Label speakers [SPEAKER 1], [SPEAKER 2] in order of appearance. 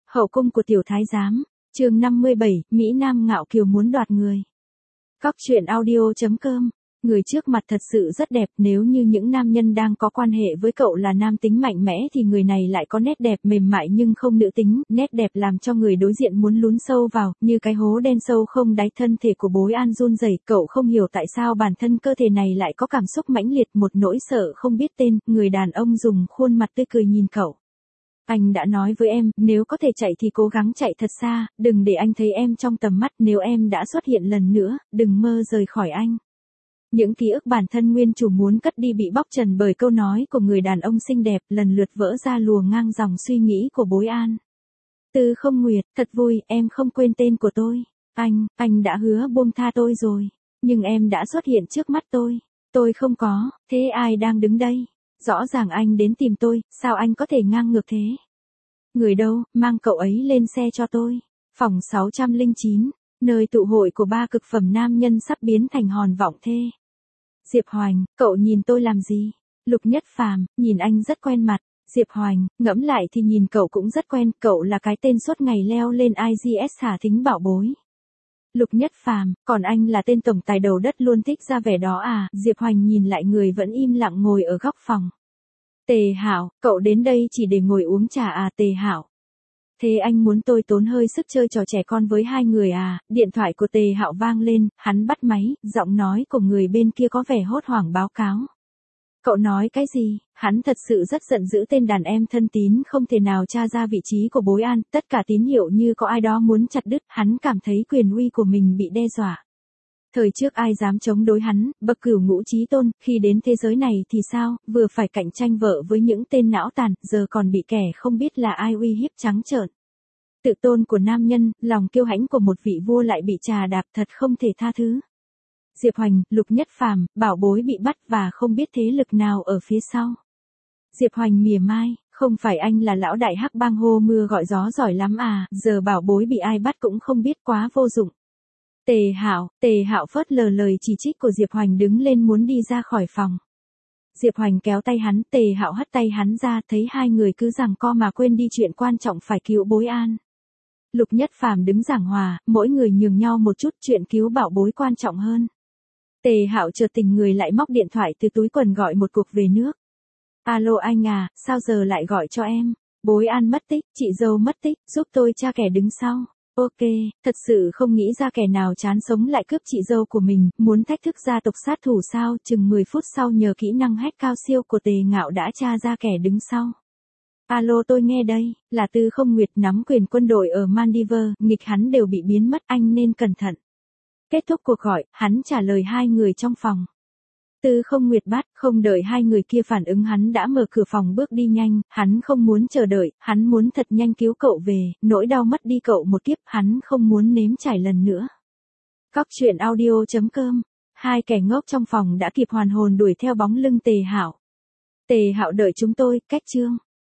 [SPEAKER 1] Hậu cung của tiểu thái giám, chương 57, Mỹ Nam ngạo kiều muốn đoạt người. Cóc truyện audio.com. Người trước mặt thật sự rất đẹp, nếu như những nam nhân đang có quan hệ với cậu là nam tính mạnh mẽ thì người này lại có nét đẹp mềm mại nhưng không nữ tính, nét đẹp làm cho người đối diện muốn lún sâu vào, như cái hố đen sâu không đáy. Thân thể của Bối An run rẩy, cậu không hiểu tại sao bản thân cơ thể này lại có cảm xúc mãnh liệt, một nỗi sợ không biết tên. Người đàn ông dùng khuôn mặt tươi cười nhìn cậu. Anh đã nói với em, nếu có thể chạy thì cố gắng chạy thật xa, đừng để anh thấy em trong tầm mắt, nếu em đã xuất hiện lần nữa, đừng mơ rời khỏi anh. Những ký ức bản thân nguyên chủ muốn cất đi bị bóc trần bởi câu nói của người đàn ông xinh đẹp, lần lượt vỡ ra lùa ngang dòng suy nghĩ của Bối An. Tư Không Nguyệt, thật vui, em không quên tên của tôi. Anh đã hứa buông tha tôi rồi, nhưng em đã xuất hiện trước mắt tôi không có, thế ai đang đứng đây? Rõ ràng anh đến tìm tôi, sao anh có thể ngang ngược thế? Người đâu, mang cậu ấy lên xe cho tôi. Phòng 609, nơi tụ hội của ba cực phẩm nam nhân sắp biến thành hòn vọng thê. Diệp Hoành, cậu nhìn tôi làm gì? Lục Nhất Phàm, nhìn anh rất quen mặt. Diệp Hoành, ngẫm lại thì nhìn cậu cũng rất quen, cậu là cái tên suốt ngày leo lên IGS thả thính bảo bối. Lục Nhất Phàm, còn anh là tên tổng tài đầu đất luôn thích ra vẻ đó à? Diệp Hoành nhìn lại người vẫn im lặng ngồi ở góc phòng. Tề Hạo, cậu đến đây chỉ để ngồi uống trà à? Tề Hạo. Thế anh muốn tôi tốn hơi sức chơi trò trẻ con với hai người à? Điện thoại của Tề Hạo vang lên, hắn bắt máy, giọng nói của người bên kia có vẻ hốt hoảng báo cáo. Cậu nói cái gì? Hắn thật sự rất giận dữ, tên đàn em thân tín không thể nào tra ra vị trí của Bối An, tất cả tín hiệu như có ai đó muốn chặt đứt, hắn cảm thấy quyền uy của mình bị đe dọa. Thời trước ai dám chống đối hắn, bậc cửu ngũ chí tôn, khi đến thế giới này thì sao, vừa phải cạnh tranh vợ với những tên não tàn, giờ còn bị kẻ không biết là ai uy hiếp trắng trợn. Tự tôn của nam nhân, lòng kiêu hãnh của một vị vua lại bị trà đạp, thật không thể tha thứ. Diệp Hoành, Lục Nhất Phàm, bảo bối bị bắt và không biết thế lực nào ở phía sau. Diệp Hoành mỉa mai, không phải anh là lão đại hắc bang hô mưa gọi gió giỏi lắm à, giờ bảo bối bị ai bắt cũng không biết, quá vô dụng. Tề Hạo phớt lờ lời chỉ trích của Diệp Hoành, đứng lên muốn đi ra khỏi phòng. Diệp Hoành kéo tay hắn, Tề Hạo hất tay hắn ra, thấy hai người cứ giằng co mà quên đi chuyện quan trọng phải cứu Bối An. Lục Nhất Phàm đứng giảng hòa, mỗi người nhường nhau một chút, chuyện cứu bảo bối quan trọng hơn. Tề Hạo chợt tỉnh người lại móc điện thoại từ túi quần gọi một cuộc về nước. Alo anh à, sao giờ lại gọi cho em? Bối An mất tích, chị dâu mất tích, giúp tôi tra kẻ đứng sau. Ok, thật sự không nghĩ ra kẻ nào chán sống lại cướp chị dâu của mình, muốn thách thức gia tộc sát thủ sao? Chừng 10 phút sau nhờ kỹ năng hack cao siêu của Tề Ngạo đã tra ra kẻ đứng sau. Alo tôi nghe đây, là Tư Không Nguyệt nắm quyền quân đội ở Maldives, nghịch hắn đều bị biến mất, anh nên cẩn thận. Kết thúc cuộc gọi, hắn trả lời hai người trong phòng. Tư Không Nguyệt bắt, không đợi hai người kia phản ứng hắn đã mở cửa phòng bước đi nhanh, hắn không muốn chờ đợi, hắn muốn thật nhanh cứu cậu về, nỗi đau mất đi cậu một kiếp hắn không muốn nếm trải lần nữa. Cóc truyện audio.com. Hai kẻ ngốc trong phòng đã kịp hoàn hồn đuổi theo bóng lưng Tề Hạo. Tề Hạo đợi chúng tôi, cách chương.